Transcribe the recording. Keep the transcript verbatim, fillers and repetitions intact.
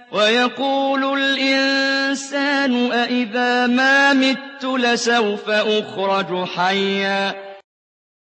وَيَقُولُ الْإِنسَانُ أَإِذَا مَا مِتُّ لَسَوْفَ أُخْرَجُ حَيًّا